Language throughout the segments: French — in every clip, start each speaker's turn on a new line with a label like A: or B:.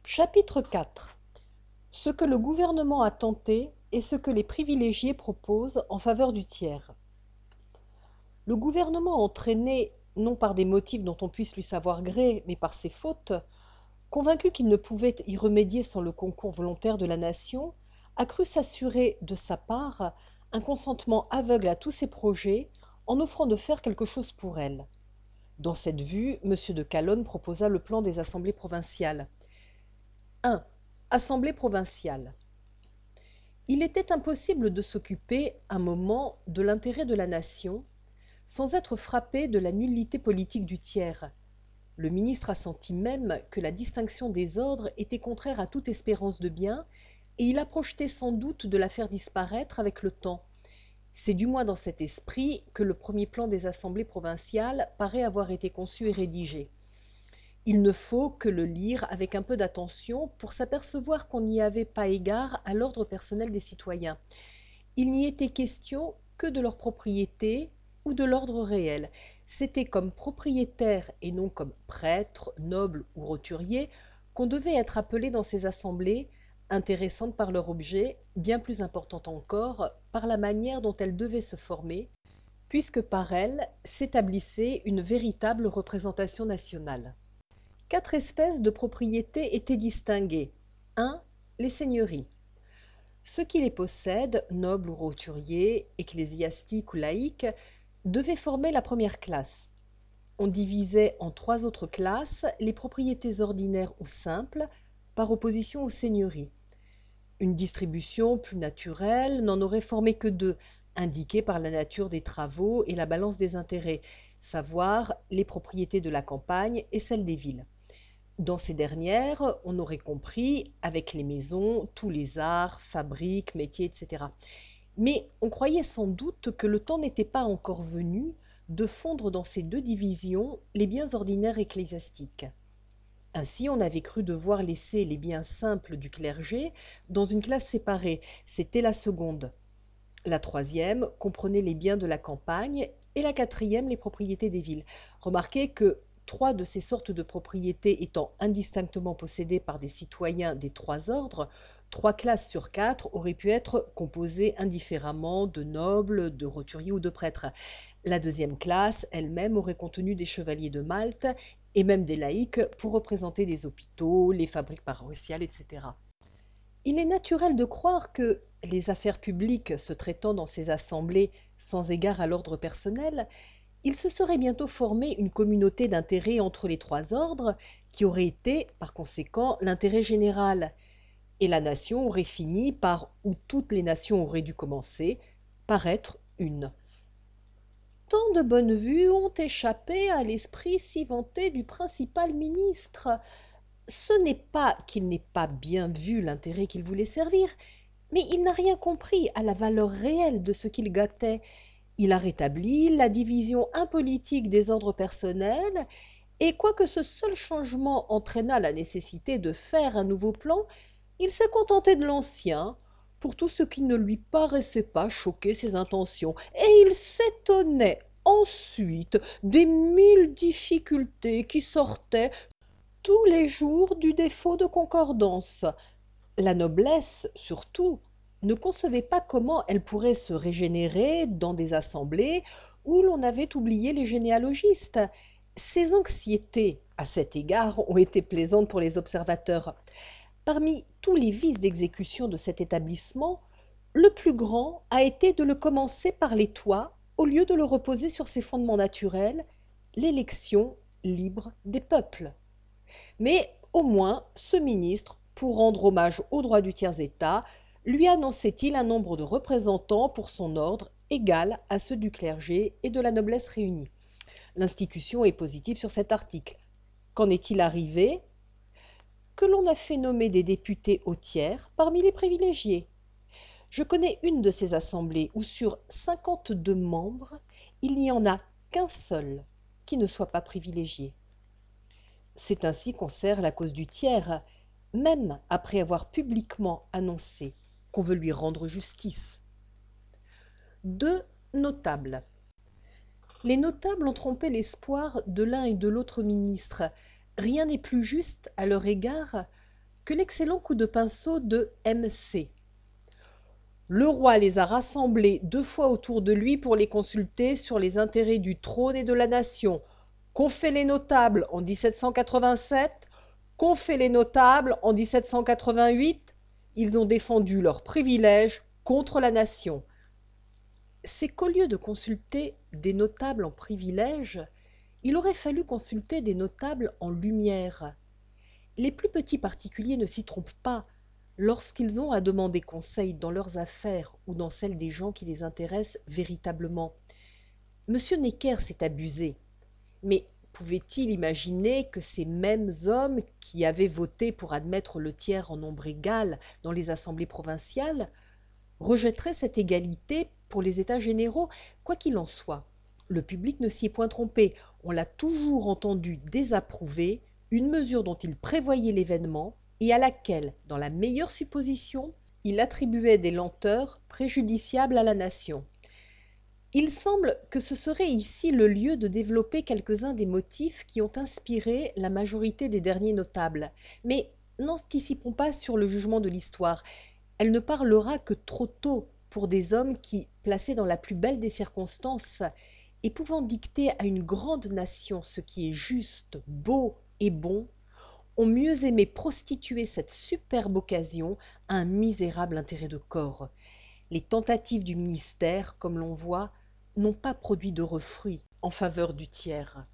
A: Chapitre 4. Ce que le gouvernement a tenté et ce que les privilégiés proposent en faveur du tiers. Le gouvernement, entraîné non par des motifs dont on puisse lui savoir gré, mais par ses fautes, convaincu qu'il ne pouvait y remédier sans le concours volontaire de la nation, a cru s'assurer de sa part un consentement aveugle à tous ses projets en offrant de faire quelque chose pour elle. Dans cette vue, M. de Calonne proposa le plan des assemblées provinciales. 1. Assemblée provinciale. Il était impossible de s'occuper un moment de l'intérêt de la nation sans être frappé de la nullité politique du tiers. Le ministre a senti même que la distinction des ordres était contraire à toute espérance de bien, et il a projeté sans doute de la faire disparaître avec le temps. C'est du moins dans cet esprit que le premier plan des assemblées provinciales paraît avoir été conçu et rédigé. Il ne faut que le lire avec un peu d'attention pour s'apercevoir qu'on n'y avait pas égard à l'ordre personnel des citoyens. Il n'y était question que de leur propriété ou de l'ordre réel. C'était comme propriétaire et non comme prêtre, noble ou roturier qu'on devait être appelé dans ces assemblées, intéressantes par leur objet, bien plus importantes encore par la manière dont elles devaient se former, puisque par elles s'établissait une véritable représentation nationale. 4 espèces de propriétés étaient distinguées. 1. Les seigneuries. Ceux qui les possèdent, nobles ou roturiers, ecclésiastiques ou laïcs, devaient former la première classe. On divisait en 3 autres classes les propriétés ordinaires ou simples, par opposition aux seigneuries. Une distribution plus naturelle n'en aurait formé que 2, indiquées par la nature des travaux et la balance des intérêts, savoir les propriétés de la campagne et celles des villes. Dans ces dernières, on aurait compris, avec les maisons, tous les arts, fabriques, métiers, etc. Mais on croyait sans doute que le temps n'était pas encore venu de fondre dans ces 2 divisions les biens ordinaires ecclésiastiques. Ainsi, on avait cru devoir laisser les biens simples du clergé dans une classe séparée, c'était la seconde. La troisième comprenait les biens de la campagne et la quatrième les propriétés des villes. Remarquez que 3 de ces sortes de propriétés étant indistinctement possédées par des citoyens des 3 ordres, 3 classes sur 4 auraient pu être composées indifféremment de nobles, de roturiers ou de prêtres. La deuxième classe elle-même aurait contenu des chevaliers de Malte et même des laïcs pour représenter des hôpitaux, les fabriques paroissiales, etc. Il est naturel de croire que, les affaires publiques se traitant dans ces assemblées sans égard à l'ordre personnel, il se serait bientôt formé une communauté d'intérêts entre les 3 ordres, qui aurait été, par conséquent, l'intérêt général, et la nation aurait fini par, où toutes les nations auraient dû commencer, par être une. Tant de bonnes vues ont échappé à l'esprit si vanté du principal ministre. Ce n'est pas qu'il n'ait pas bien vu l'intérêt qu'il voulait servir, mais il n'a rien compris à la valeur réelle de ce qu'il gâtait. Il a rétabli la division impolitique des ordres personnels, et quoique ce seul changement entraînât la nécessité de faire un nouveau plan, il s'est contenté de l'ancien, pour tout ce qui ne lui paraissait pas choquer ses intentions, et il s'étonnait ensuite des 1000 difficultés qui sortaient tous les jours du défaut de concordance. La noblesse, surtout, ne concevait pas comment elle pourrait se régénérer dans des assemblées où l'on avait oublié les généalogistes. Ces anxiétés, à cet égard, ont été plaisantes pour les observateurs. Parmi tous les vices d'exécution de cet établissement, le plus grand a été de le commencer par les toits au lieu de le reposer sur ses fondements naturels, l'élection libre des peuples. Mais au moins, ce ministre, pour rendre hommage au droit du tiers-État, lui annonçait-il un nombre de représentants pour son ordre égal à ceux du clergé et de la noblesse réunis. L'institution est positive sur cet article. Qu'en est-il arrivé? Que l'on a fait nommer des députés au tiers parmi les privilégiés. Je connais une de ces assemblées où sur 52 membres, il n'y en a qu'un seul qui ne soit pas privilégié. C'est ainsi qu'on sert la cause du tiers, même après avoir publiquement annoncé qu'on veut lui rendre justice. 2 notables. Les notables ont trompé l'espoir de l'un et de l'autre ministre. Rien n'est plus juste à leur égard que l'excellent coup de pinceau de MC. Le roi les a rassemblés 2 fois autour de lui pour les consulter sur les intérêts du trône et de la nation. Qu'ont fait les notables en 1787? Qu'ont fait les notables en 1788? Ils ont défendu leurs privilèges contre la nation. C'est qu'au lieu de consulter des notables en privilèges, il aurait fallu consulter des notables en lumière. Les plus petits particuliers ne s'y trompent pas lorsqu'ils ont à demander conseil dans leurs affaires ou dans celles des gens qui les intéressent véritablement. Monsieur Necker s'est abusé, mais pouvait-il imaginer que ces mêmes hommes qui avaient voté pour admettre le tiers en nombre égal dans les assemblées provinciales rejetteraient cette égalité pour les États généraux? Quoi qu'il en soit, le public ne s'y est point trompé. On l'a toujours entendu désapprouver une mesure dont il prévoyait l'événement et à laquelle, dans la meilleure supposition, il attribuait des lenteurs préjudiciables à la nation. Il semble que ce serait ici le lieu de développer quelques-uns des motifs qui ont inspiré la majorité des derniers notables. Mais n'anticipons pas sur le jugement de l'histoire. Elle ne parlera que trop tôt pour des hommes qui, placés dans la plus belle des circonstances, et pouvant dicter à une grande nation ce qui est juste, beau et bon, ont mieux aimé prostituer cette superbe occasion à un misérable intérêt de corps. Les tentatives du ministère, comme l'on voit, n'ont pas produit d'heureux fruits en faveur du tiers.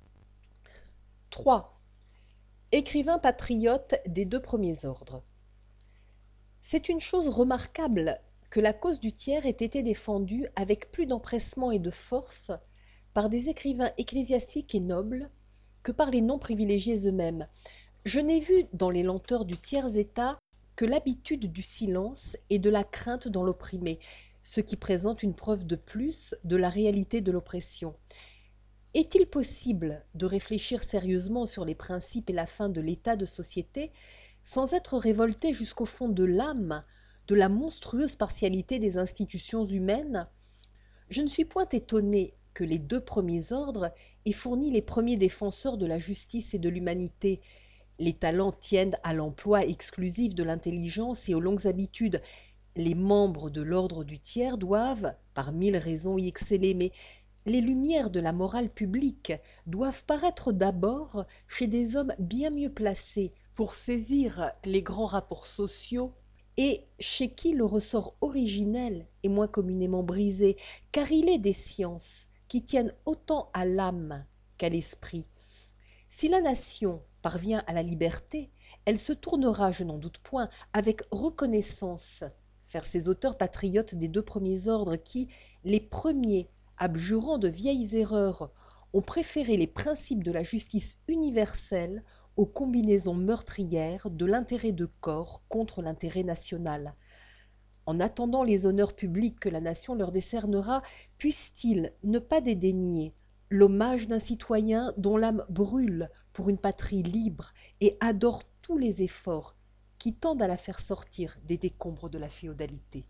A: 3. Écrivain patriote des 2 premiers ordres. C'est une chose remarquable que la cause du tiers ait été défendue avec plus d'empressement et de force par des écrivains ecclésiastiques et nobles que par les non-privilégiés eux-mêmes. Je n'ai vu dans les lenteurs du tiers-état que l'habitude du silence et de la crainte dans l'opprimé, ce qui présente une preuve de plus de la réalité de l'oppression. Est-il possible de réfléchir sérieusement sur les principes et la fin de l'état de société sans être révolté jusqu'au fond de l'âme de la monstrueuse partialité des institutions humaines? Je ne suis point étonné que les 2 premiers ordres aient fourni les premiers défenseurs de la justice et de l'humanité. Les talents tiennent à l'emploi exclusif de l'intelligence et aux longues habitudes. Les membres de l'ordre du tiers doivent, par 1000 raisons, y exceller, mais les lumières de la morale publique doivent paraître d'abord chez des hommes bien mieux placés pour saisir les grands rapports sociaux et chez qui le ressort originel est moins communément brisé, car il est des sciences qui tiennent autant à l'âme qu'à l'esprit. Si la nation parvient à la liberté, elle se tournera, je n'en doute point, avec reconnaissance vers ces auteurs patriotes des 2 premiers ordres qui, les premiers, abjurant de vieilles erreurs, ont préféré les principes de la justice universelle aux combinaisons meurtrières de l'intérêt de corps contre l'intérêt national. En attendant les honneurs publics que la nation leur décernera, puissent-ils ne pas dédaigner l'hommage d'un citoyen dont l'âme brûle pour une patrie libre et adore tous les efforts qui tendent à la faire sortir des décombres de la féodalité.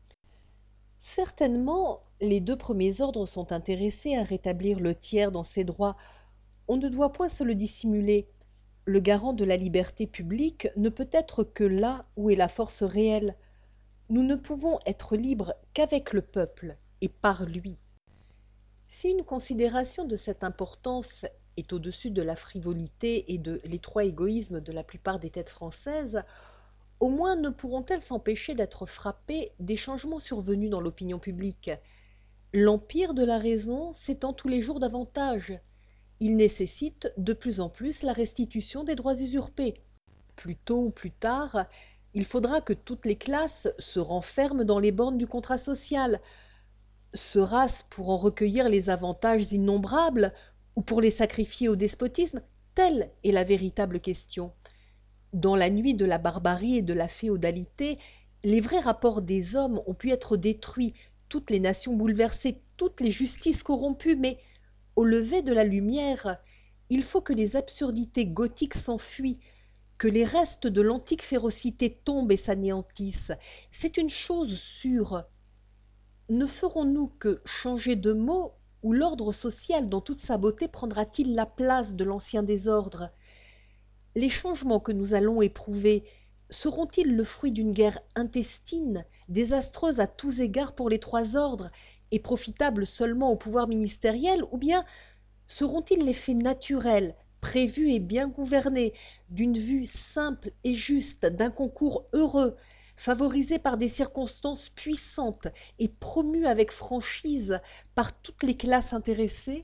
A: Certainement, les 2 premiers ordres sont intéressés à rétablir le tiers dans ses droits. On ne doit point se le dissimuler. Le garant de la liberté publique ne peut être que là où est la force réelle. Nous ne pouvons être libres qu'avec le peuple et par lui. Si une considération de cette importance est au-dessus de la frivolité et de l'étroit égoïsme de la plupart des têtes françaises, au moins ne pourront-elles s'empêcher d'être frappées des changements survenus dans l'opinion publique. L'empire de la raison s'étend tous les jours davantage. Il nécessite de plus en plus la restitution des droits usurpés. Plus tôt ou plus tard, il faudra que toutes les classes se renferment dans les bornes du contrat social. Sera-ce pour en recueillir les avantages innombrables ou pour les sacrifier au despotisme? Telle est la véritable question. Dans la nuit de la barbarie et de la féodalité, les vrais rapports des hommes ont pu être détruits, toutes les nations bouleversées, toutes les justices corrompues, mais au lever de la lumière, il faut que les absurdités gothiques s'enfuient, que les restes de l'antique férocité tombent et s'anéantissent. C'est une chose sûre. Ne ferons-nous que changer de mot, ou l'ordre social dans toute sa beauté prendra-t-il la place de l'ancien désordre? Les changements que nous allons éprouver seront-ils le fruit d'une guerre intestine, désastreuse à tous égards pour les trois ordres et profitable seulement au pouvoir ministériel, ou bien seront-ils l'effet naturel, prévu et bien gouverné, d'une vue simple et juste, d'un concours heureux, favorisé par des circonstances puissantes et promu avec franchise par toutes les classes intéressées?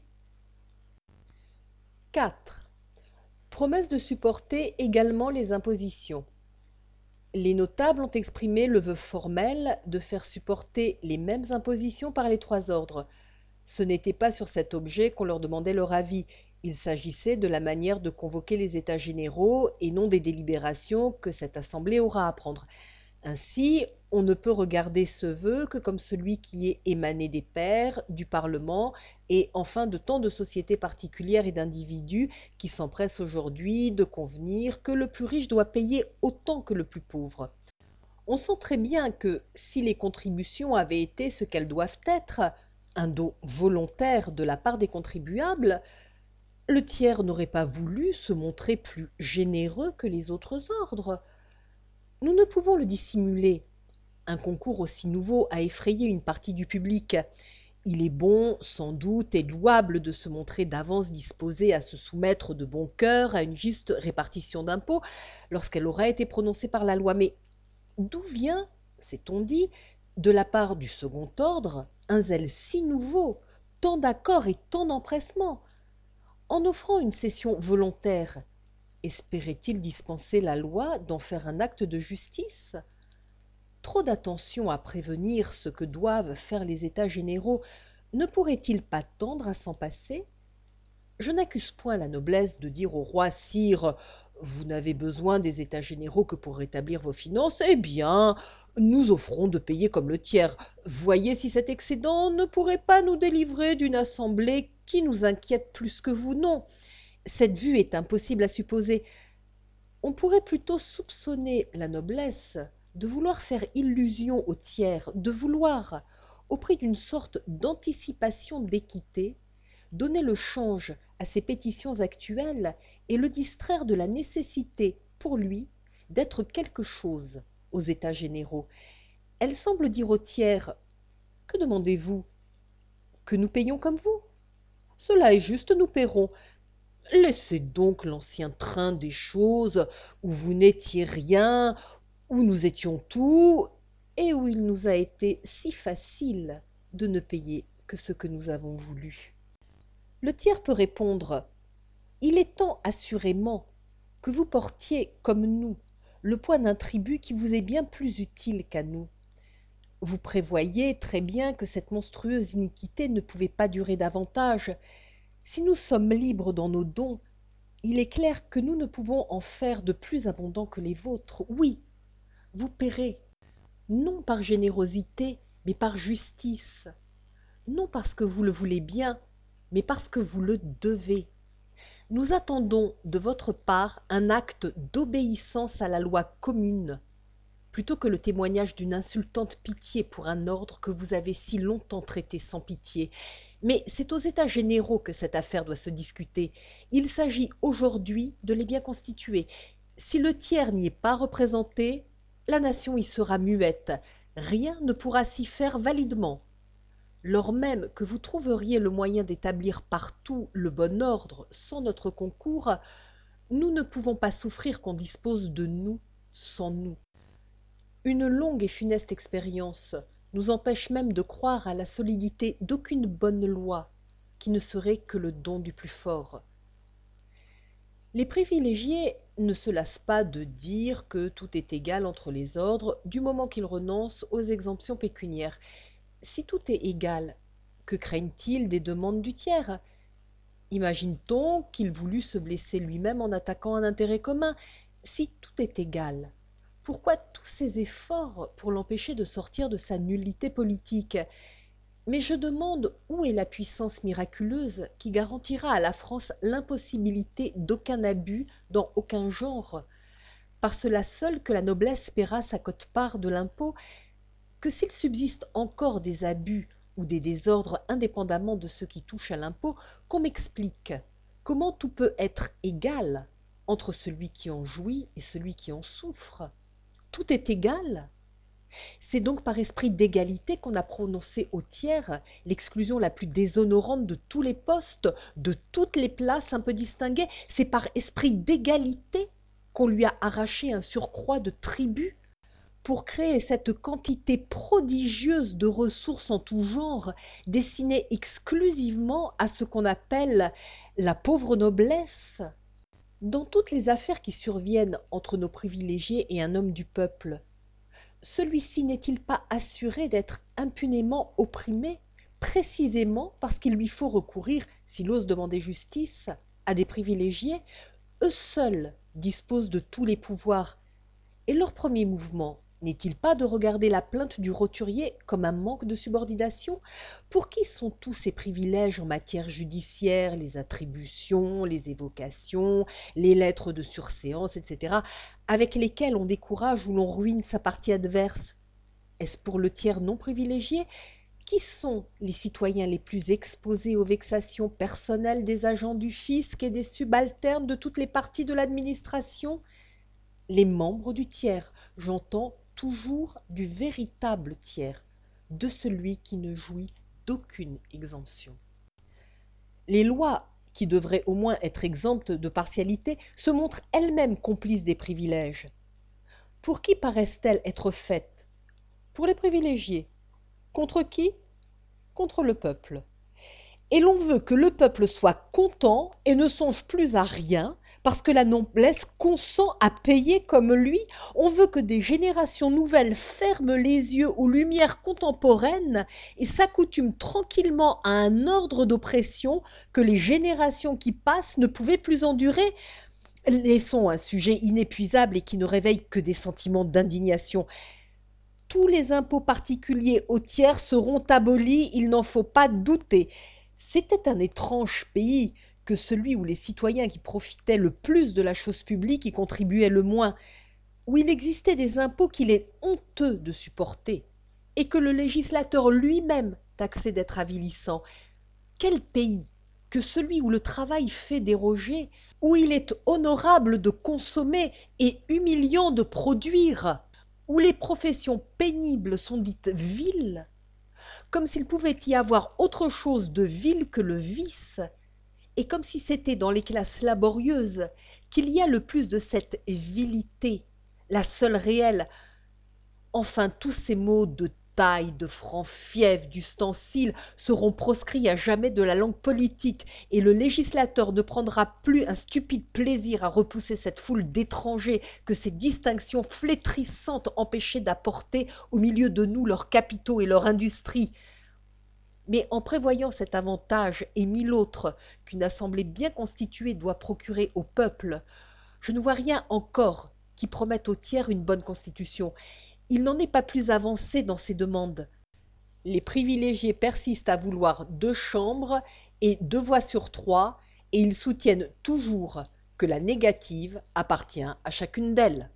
A: 4. Promesse de supporter également les impositions. Les notables ont exprimé le vœu formel de faire supporter les mêmes impositions par les trois ordres. Ce n'était pas sur cet objet qu'on leur demandait leur avis. Il s'agissait de la manière de convoquer les États généraux et non des délibérations que cette assemblée aura à prendre. Ainsi, on ne peut regarder ce vœu que comme celui qui est émané des pairs, du Parlement et enfin de tant de sociétés particulières et d'individus qui s'empressent aujourd'hui de convenir que le plus riche doit payer autant que le plus pauvre. On sent très bien que si les contributions avaient été ce qu'elles doivent être, un don volontaire de la part des contribuables, le tiers n'aurait pas voulu se montrer plus généreux que les autres ordres. Nous ne pouvons le dissimuler. Un concours aussi nouveau a effrayé une partie du public. Il est bon, sans doute, et louable de se montrer d'avance disposé à se soumettre de bon cœur à une juste répartition d'impôts lorsqu'elle aura été prononcée par la loi. Mais d'où vient, s'est-on dit, de la part du second ordre, un zèle si nouveau, tant d'accords et tant d'empressement? En offrant une cession volontaire, espérait-il dispenser la loi d'en faire un acte de justice? Trop d'attention à prévenir ce que doivent faire les États généraux ne pourrait-il pas tendre à s'en passer? Je n'accuse point la noblesse de dire au roi: Sire, vous n'avez besoin des États généraux que pour rétablir vos finances. Eh bien, nous offrons de payer comme le tiers. Voyez si cet excédent ne pourrait pas nous délivrer d'une assemblée qui nous inquiète plus que vous. Non, cette vue est impossible à supposer. On pourrait plutôt soupçonner la noblesse de vouloir faire illusion au tiers, de vouloir, au prix d'une sorte d'anticipation d'équité, donner le change à ses pétitions actuelles et le distraire de la nécessité, pour lui, d'être quelque chose aux États généraux. Elle semble dire au tiers: que demandez-vous? Que nous payions comme vous? Cela est juste, nous paierons. Laissez donc l'ancien train des choses, où vous n'étiez rien, où nous étions tout, et où il nous a été si facile de ne payer que ce que nous avons voulu. Le tiers peut répondre: il est temps assurément que vous portiez, comme nous, le poids d'un tribut qui vous est bien plus utile qu'à nous. Vous prévoyez très bien que cette monstrueuse iniquité ne pouvait pas durer davantage. Si nous sommes libres dans nos dons, il est clair que nous ne pouvons en faire de plus abondant que les vôtres. Oui, vous paierez, non par générosité, mais par justice, non parce que vous le voulez bien, mais parce que vous le devez. Nous attendons de votre part un acte d'obéissance à la loi commune, plutôt que le témoignage d'une insultante pitié pour un ordre que vous avez si longtemps traité sans pitié. Mais c'est aux États généraux que cette affaire doit se discuter. Il s'agit aujourd'hui de les bien constituer. Si le tiers n'y est pas représenté, la nation y sera muette. Rien ne pourra s'y faire validement. Lors même que vous trouveriez le moyen d'établir partout le bon ordre sans notre concours, nous ne pouvons pas souffrir qu'on dispose de nous sans nous. Une longue et funeste expérience nous empêche même de croire à la solidité d'aucune bonne loi qui ne serait que le don du plus fort. Les privilégiés ne se lassent pas de dire que tout est égal entre les ordres du moment qu'ils renoncent aux exemptions pécuniaires. Si tout est égal, que craignent-ils des demandes du tiers? Imagine-t-on qu'il voulut se blesser lui-même en attaquant un intérêt commun? Si tout est égal, pourquoi tous ces efforts pour l'empêcher de sortir de sa nullité politique? Mais je demande où est la puissance miraculeuse qui garantira à la France l'impossibilité d'aucun abus dans aucun genre, par cela seul que la noblesse paiera sa quote-part de l'impôt, que s'il subsiste encore des abus ou des désordres indépendamment de ceux qui touchent à l'impôt, qu'on m'explique comment tout peut être égal entre celui qui en jouit et celui qui en souffre. Tout est égal. C'est donc par esprit d'égalité qu'on a prononcé au tiers l'exclusion la plus déshonorante de tous les postes, de toutes les places un peu distinguées. C'est par esprit d'égalité qu'on lui a arraché un surcroît de tribut pour créer cette quantité prodigieuse de ressources en tout genre, destinées exclusivement à ce qu'on appelle la pauvre noblesse. Dans toutes les affaires qui surviennent entre nos privilégiés et un homme du peuple, celui-ci n'est-il pas assuré d'être impunément opprimé, précisément parce qu'il lui faut recourir, s'il ose demander justice, à des privilégiés? Eux seuls disposent de tous les pouvoirs, et leur premier mouvement n'est-il pas de regarder la plainte du roturier comme un manque de subordination? Pour qui sont tous ces privilèges en matière judiciaire, les attributions, les évocations, les lettres de surséance, etc., avec lesquels on décourage ou l'on ruine sa partie adverse? Est-ce pour le tiers non privilégié? Qui sont les citoyens les plus exposés aux vexations personnelles des agents du fisc et des subalternes de toutes les parties de l'administration? Les membres du tiers, j'entends toujours du véritable tiers, de celui qui ne jouit d'aucune exemption. Les lois, qui devraient au moins être exemptes de partialité, se montrent elles-mêmes complices des privilèges. Pour qui paraissent-elles être faites? Pour les privilégiés. Contre qui? Contre le peuple. Et l'on veut que le peuple soit content et ne songe plus à rien, parce que la noblesse consent à payer comme lui. On veut que des générations nouvelles ferment les yeux aux lumières contemporaines et s'accoutument tranquillement à un ordre d'oppression que les générations qui passent ne pouvaient plus endurer. Laissons un sujet inépuisable et qui ne réveille que des sentiments d'indignation. Tous les impôts particuliers aux tiers seront abolis, il n'en faut pas douter. C'était un étrange pays que celui où les citoyens qui profitaient le plus de la chose publique y contribuaient le moins, où il existait des impôts qu'il est honteux de supporter, et que le législateur lui-même taxait d'être avilissant. Quel pays que celui où le travail fait déroger, où il est honorable de consommer et humiliant de produire, où les professions pénibles sont dites viles, comme s'il pouvait y avoir autre chose de vil que le vice, et comme si c'était dans les classes laborieuses qu'il y a le plus de cette vilité, la seule réelle. Enfin, tous ces mots de taille, de franc-fief, d'ustensile seront proscrits à jamais de la langue politique, et le législateur ne prendra plus un stupide plaisir à repousser cette foule d'étrangers que ces distinctions flétrissantes empêchaient d'apporter au milieu de nous leurs capitaux et leur industrie. Mais en prévoyant cet avantage et mille autres qu'une assemblée bien constituée doit procurer au peuple, je ne vois rien encore qui promette au tiers une bonne constitution. Il n'en est pas plus avancé dans ses demandes. Les privilégiés persistent à vouloir 2 chambres et 2 voix sur 3, et ils soutiennent toujours que la négative appartient à chacune d'elles.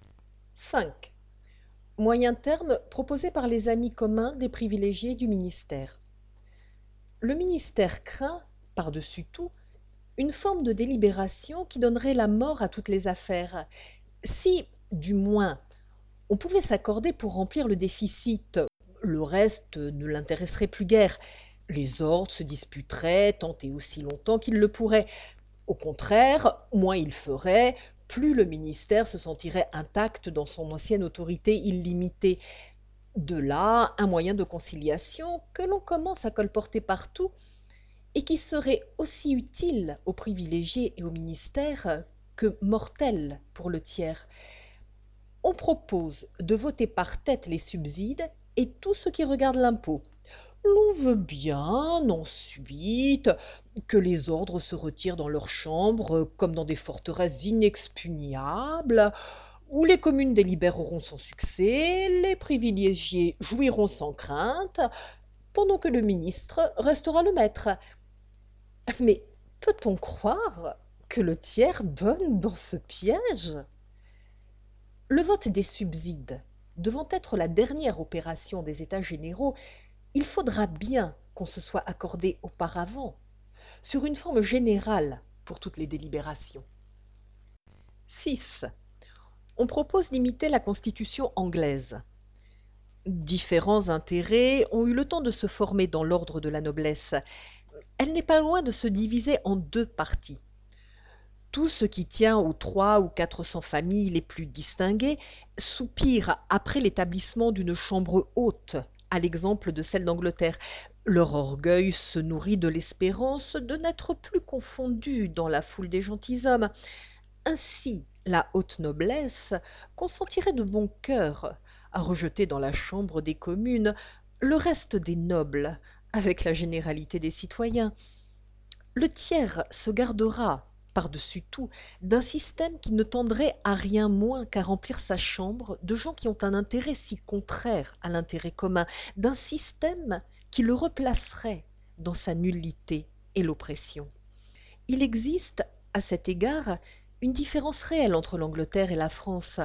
A: 5. Moyen terme proposé par les amis communs des privilégiés du ministère. Le ministère craint, par-dessus tout, une forme de délibération qui donnerait la mort à toutes les affaires. Si, du moins, on pouvait s'accorder pour remplir le déficit, le reste ne l'intéresserait plus guère. Les ordres se disputeraient tant et aussi longtemps qu'ils le pourraient. Au contraire, moins ils feraient, plus le ministère se sentirait intact dans son ancienne autorité illimitée. De là, un moyen de conciliation que l'on commence à colporter partout et qui serait aussi utile aux privilégiés et au ministère que mortel pour le tiers. On propose de voter par tête les subsides et tout ce qui regarde l'impôt. L'on veut bien, ensuite, que les ordres se retirent dans leurs chambres comme dans des forteresses inexpugnables, où les communes délibéreront sans succès, les privilégiés jouiront sans crainte, pendant que le ministre restera le maître. Mais peut-on croire que le tiers donne dans ce piège? Le vote des subsides devant être la dernière opération des États généraux, il faudra bien qu'on se soit accordé auparavant sur une forme générale pour toutes les délibérations. 6. On propose d'imiter la Constitution anglaise. Différents intérêts ont eu le temps de se former dans l'ordre de la noblesse. Elle n'est pas loin de se diviser en deux parties. Tout ce qui tient aux 300 ou 400 familles les plus distinguées soupire après l'établissement d'une chambre haute, à l'exemple de celle d'Angleterre. Leur orgueil se nourrit de l'espérance de n'être plus confondu dans la foule des gentilshommes. Ainsi, la haute noblesse consentirait de bon cœur à rejeter dans la chambre des communes le reste des nobles, avec la généralité des citoyens. Le tiers se gardera, par-dessus tout, d'un système qui ne tendrait à rien moins qu'à remplir sa chambre de gens qui ont un intérêt si contraire à l'intérêt commun, d'un système qui le replacerait dans sa nullité et l'oppression. Il existe, à cet égard, une différence réelle entre l'Angleterre et la France.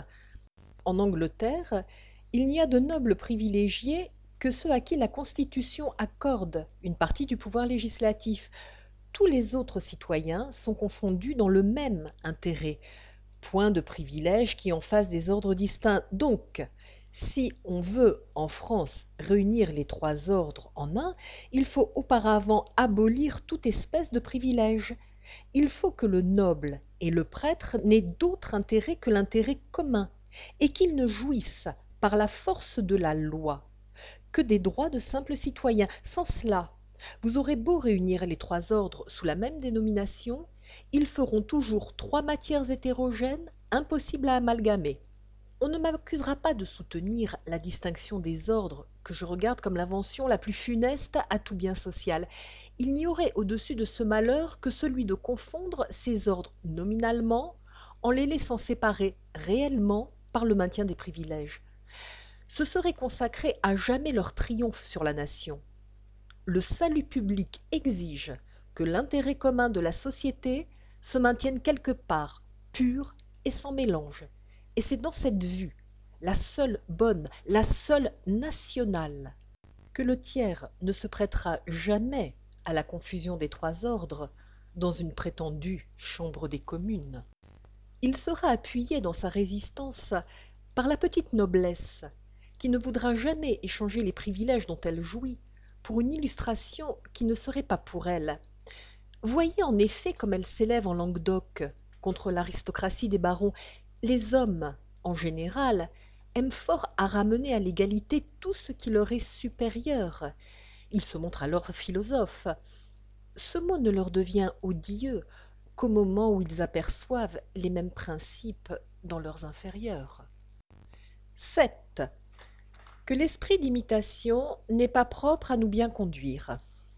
A: En Angleterre, il n'y a de nobles privilégiés que ceux à qui la Constitution accorde une partie du pouvoir législatif. Tous les autres citoyens sont confondus dans le même intérêt. Point de privilège qui en fasse des ordres distincts. Donc, si on veut, en France, réunir les trois ordres en un, il faut auparavant abolir toute espèce de privilège. Il faut que le noble et le prêtre n'aient d'autre intérêt que l'intérêt commun, et qu'ils ne jouissent, par la force de la loi, que des droits de simples citoyens. Sans cela, vous aurez beau réunir les trois ordres sous la même dénomination, ils feront toujours trois matières hétérogènes, impossibles à amalgamer. On ne m'accusera pas de soutenir la distinction des ordres, que je regarde comme l'invention la plus funeste à tout bien social. Il n'y aurait au-dessus de ce malheur que celui de confondre ces ordres nominalement, en les laissant séparer réellement par le maintien des privilèges. Ce serait consacrer à jamais leur triomphe sur la nation. Le salut public exige que l'intérêt commun de la société se maintienne quelque part, pur et sans mélange. Et c'est dans cette vue, la seule bonne, la seule nationale, que le tiers ne se prêtera jamais à la confusion des trois ordres dans une prétendue chambre des communes. Il sera appuyé dans sa résistance par la petite noblesse, qui ne voudra jamais échanger les privilèges dont elle jouit pour une illustration qui ne serait pas pour elle. Voyez en effet comme elle s'élève en Languedoc contre l'aristocratie des barons. Les hommes, en général, aiment fort à ramener à l'égalité tout ce qui leur est supérieur. Ils se montrent alors philosophes. Ce mot ne leur devient odieux qu'au moment où ils aperçoivent les mêmes principes dans leurs inférieurs. 7. Que l'esprit d'imitation n'est pas propre à nous bien conduire.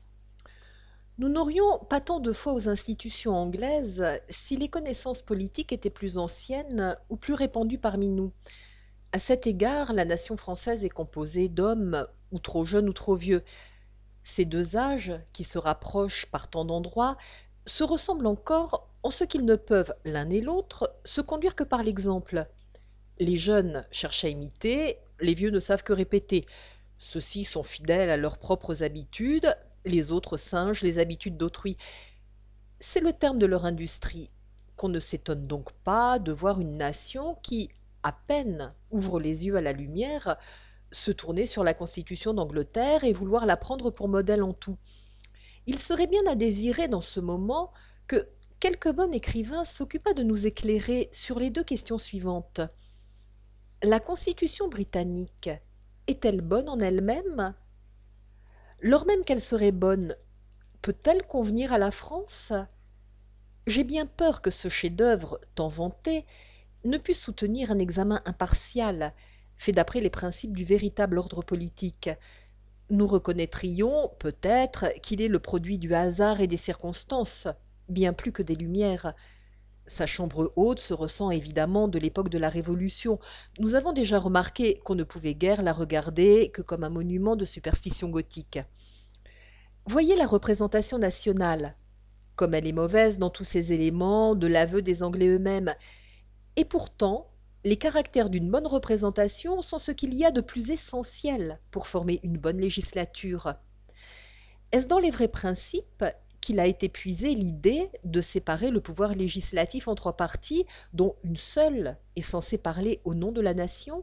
A: Nous n'aurions pas tant de foi aux institutions anglaises si les connaissances politiques étaient plus anciennes ou plus répandues parmi nous. À cet égard, la nation française est composée d'hommes ou trop jeunes ou trop vieux. Ces deux âges, qui se rapprochent par tant d'endroits, se ressemblent encore en ce qu'ils ne peuvent, l'un et l'autre, se conduire que par l'exemple. Les jeunes cherchent à imiter, les vieux ne savent que répéter. Ceux-ci sont fidèles à leurs propres habitudes, les autres singent les habitudes d'autrui. C'est le terme de leur industrie, qu'on ne s'étonne donc pas de voir une nation qui, à peine, ouvre les yeux à la lumière, se tourner sur la Constitution d'Angleterre et vouloir la prendre pour modèle en tout. Il serait bien à désirer dans ce moment que quelque bon écrivain s'occupât de nous éclairer sur les deux questions suivantes. La Constitution britannique est-elle bonne en elle-même ? Lors même qu'elle serait bonne, peut-elle convenir à la France ? J'ai bien peur que ce chef-d'œuvre tant vanté ne puisse soutenir un examen impartial, fait d'après les principes du véritable ordre politique. Nous reconnaîtrions, peut-être, qu'il est le produit du hasard et des circonstances, bien plus que des Lumières. Sa chambre haute se ressent évidemment de l'époque de la Révolution. Nous avons déjà remarqué qu'on ne pouvait guère la regarder que comme un monument de superstition gothique. Voyez la représentation nationale, comme elle est mauvaise dans tous ses éléments, de l'aveu des Anglais eux-mêmes. Et pourtant, les caractères d'une bonne représentation sont ce qu'il y a de plus essentiel pour former une bonne législature. Est-ce dans les vrais principes qu'il a été puisé l'idée de séparer le pouvoir législatif en trois parties, dont une seule est censée parler au nom de la nation.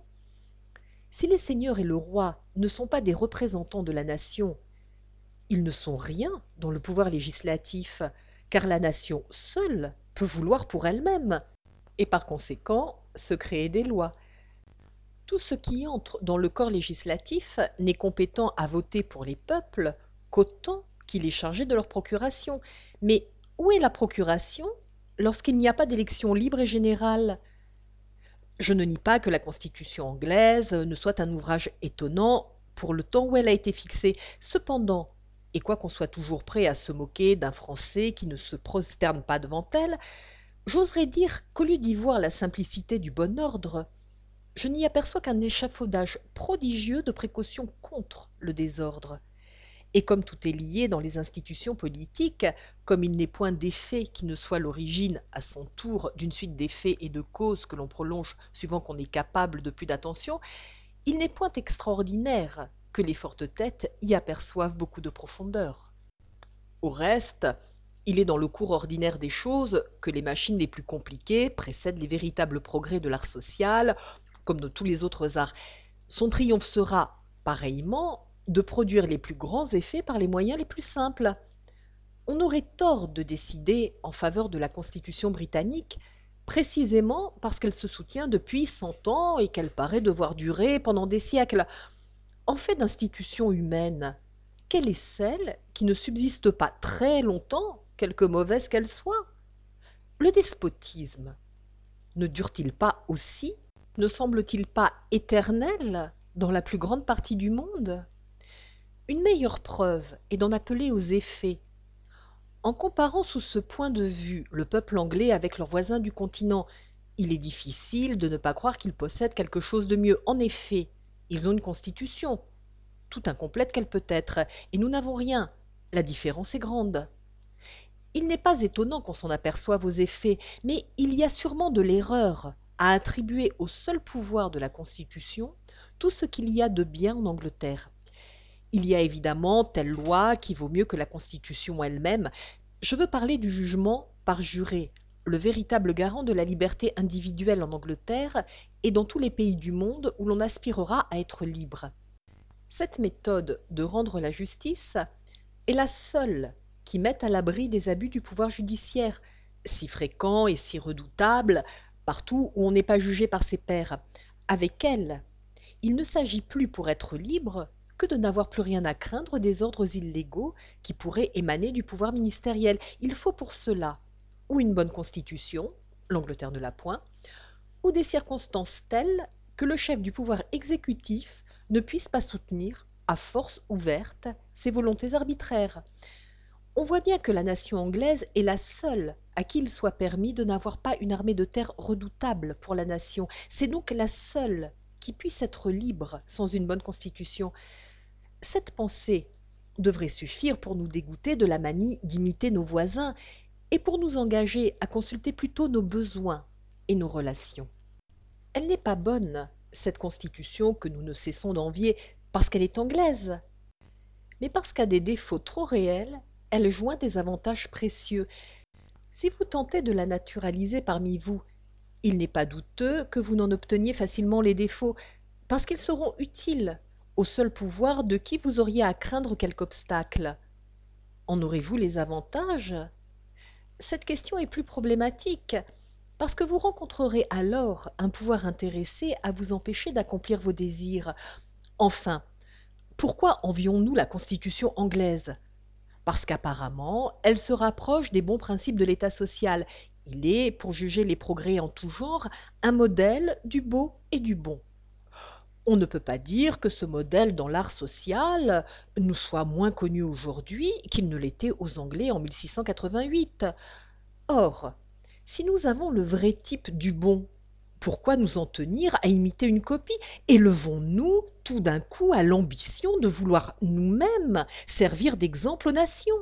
A: Si les seigneurs et le roi ne sont pas des représentants de la nation, ils ne sont rien dans le pouvoir législatif, car la nation seule peut vouloir pour elle-même, et par conséquent se créer des lois. Tout ce qui entre dans le corps législatif n'est compétent à voter pour les peuples qu'autant qu'il est chargé de leur procuration. Mais où est la procuration lorsqu'il n'y a pas d'élection libre et générale? Je ne nie pas que la Constitution anglaise ne soit un ouvrage étonnant pour le temps où elle a été fixée. Cependant, et quoi qu'on soit toujours prêt à se moquer d'un Français qui ne se prosterne pas devant elle, j'oserais dire qu'au lieu d'y voir la simplicité du bon ordre, je n'y aperçois qu'un échafaudage prodigieux de précautions contre le désordre. Et comme tout est lié dans les institutions politiques, comme il n'est point d'effet qui ne soit l'origine, à son tour, d'une suite d'effets et de causes que l'on prolonge suivant qu'on est capable de plus d'attention, il n'est point extraordinaire que les fortes têtes y aperçoivent beaucoup de profondeur. Au reste, il est dans le cours ordinaire des choses que les machines les plus compliquées précèdent les véritables progrès de l'art social, comme de tous les autres arts. Son triomphe sera, pareillement, de produire les plus grands effets par les moyens les plus simples. On aurait tort de décider en faveur de la Constitution britannique, précisément parce qu'elle se soutient depuis 100 ans et qu'elle paraît devoir durer pendant des siècles. En fait d'institution humaine, quelle est celle qui ne subsiste pas très longtemps, quelque mauvaise qu'elle soit? Le despotisme ne dure-t-il pas aussi? Ne semble-t-il pas éternel dans la plus grande partie du monde? Une meilleure preuve est d'en appeler aux effets. En comparant sous ce point de vue le peuple anglais avec leurs voisins du continent, il est difficile de ne pas croire qu'ils possèdent quelque chose de mieux. En effet, ils ont une constitution, tout incomplète qu'elle peut être, et nous n'avons rien. La différence est grande. Il n'est pas étonnant qu'on s'en aperçoive aux effets, mais il y a sûrement de l'erreur à attribuer au seul pouvoir de la Constitution tout ce qu'il y a de bien en Angleterre. Il y a évidemment telle loi qui vaut mieux que la Constitution elle-même. Je veux parler du jugement par juré, le véritable garant de la liberté individuelle en Angleterre et dans tous les pays du monde où l'on aspirera à être libre. Cette méthode de rendre la justice est la seule qui mette à l'abri des abus du pouvoir judiciaire, si fréquents et si redoutables, partout où on n'est pas jugé par ses pairs. Avec elle, il ne s'agit plus pour être libre que de n'avoir plus rien à craindre des ordres illégaux qui pourraient émaner du pouvoir ministériel. Il faut pour cela ou une bonne constitution, l'Angleterre ne l'a point, ou des circonstances telles que le chef du pouvoir exécutif ne puisse pas soutenir, à force ouverte, ses volontés arbitraires. On voit bien que la nation anglaise est la seule à qui il soit permis de n'avoir pas une armée de terre redoutable pour la nation. C'est donc la seule qui puisse être libre sans une bonne constitution. Cette pensée devrait suffire pour nous dégoûter de la manie d'imiter nos voisins et pour nous engager à consulter plutôt nos besoins et nos relations. Elle n'est pas bonne, cette constitution que nous ne cessons d'envier, parce qu'elle est anglaise, mais parce qu'à des défauts trop réels, elle joint des avantages précieux. Si vous tentez de la naturaliser parmi vous, il n'est pas douteux que vous n'en obteniez facilement les défauts, parce qu'ils seront utiles au seul pouvoir de qui vous auriez à craindre quelque obstacle. En aurez-vous les avantages? Cette question est plus problématique, parce que vous rencontrerez alors un pouvoir intéressé à vous empêcher d'accomplir vos désirs. Enfin, pourquoi envions-nous la Constitution anglaise? Parce qu'apparemment, elle se rapproche des bons principes de l'État social. Il est, pour juger les progrès en tout genre, un modèle du beau et du bon. On ne peut pas dire que ce modèle dans l'art social nous soit moins connu aujourd'hui qu'il ne l'était aux Anglais en 1688. Or, si nous avons le vrai type du bon, pourquoi nous en tenir à imiter une copie? Élevons-nous tout d'un coup à l'ambition de vouloir nous-mêmes servir d'exemple aux nations?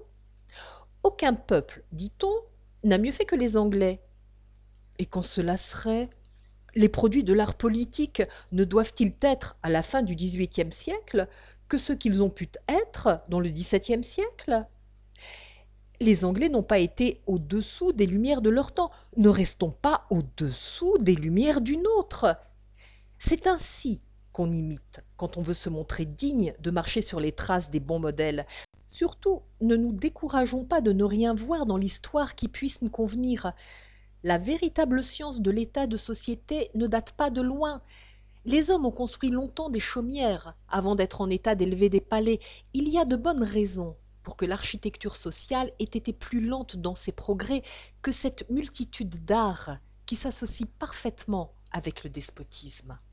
A: Aucun peuple, dit-on, n'a mieux fait que les Anglais. Et quand cela serait, les produits de l'art politique ne doivent-ils être, à la fin du XVIIIe siècle, que ce qu'ils ont pu être dans le XVIIe siècle? Les Anglais n'ont pas été au-dessous des lumières de leur temps. Ne restons pas au-dessous des lumières d'une autre. C'est ainsi qu'on imite quand on veut se montrer digne de marcher sur les traces des bons modèles. Surtout, ne nous décourageons pas de ne rien voir dans l'histoire qui puisse nous convenir. La véritable science de l'état de société ne date pas de loin. Les hommes ont construit longtemps des chaumières avant d'être en état d'élever des palais. Il y a de bonnes raisons pour que l'architecture sociale ait été plus lente dans ses progrès que cette multitude d'arts qui s'associe parfaitement avec le despotisme.